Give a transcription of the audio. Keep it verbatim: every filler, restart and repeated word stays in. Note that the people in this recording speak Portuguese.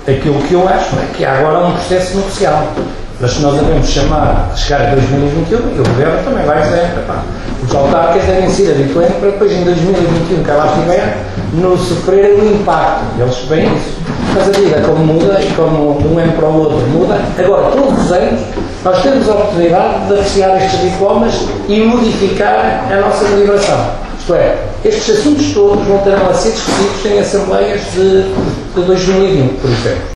aquilo que eu acho é que há agora um processo negocial. Mas se nós devemos chamar a chegar a dois mil e vinte e um, e o Governo também vai dizer, pá, os autarcas devem ser habituantes para depois em dois mil e vinte e um, que lá estiver, não sofrerem o impacto. Eles veem isso. Mas a vida como muda e como de um ano para o outro muda. Agora, todos os anos, nós temos a oportunidade de apreciar estes diplomas e modificar a nossa deliberação. Isto é, estes assuntos todos voltarão a ser discutidos em assembleias de, de dois mil e vinte, por exemplo.